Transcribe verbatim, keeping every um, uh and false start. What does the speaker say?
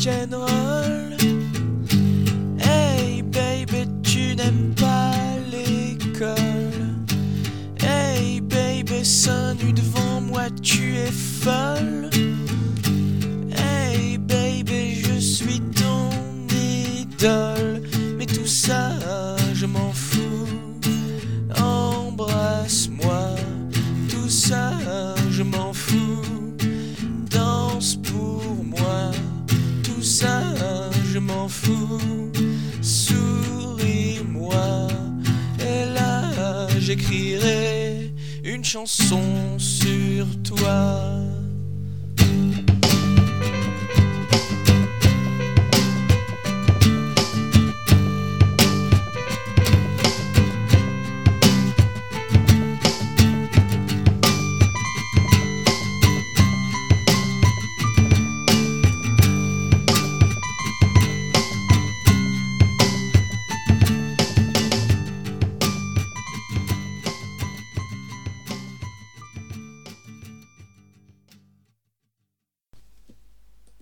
rock'n'roll. Hey baby, tu n'aimes pas l'école. Hey baby, seins nu devant moi, tu es folle. Hey baby, je suis ton idole. Mais tout ça, je m'en fous. Embrasse-moi, tout ça, je m'en fous. Danse pour moi, tout ça, je m'en fous. Souris-moi, et là, j'écrirai une chanson sur toi.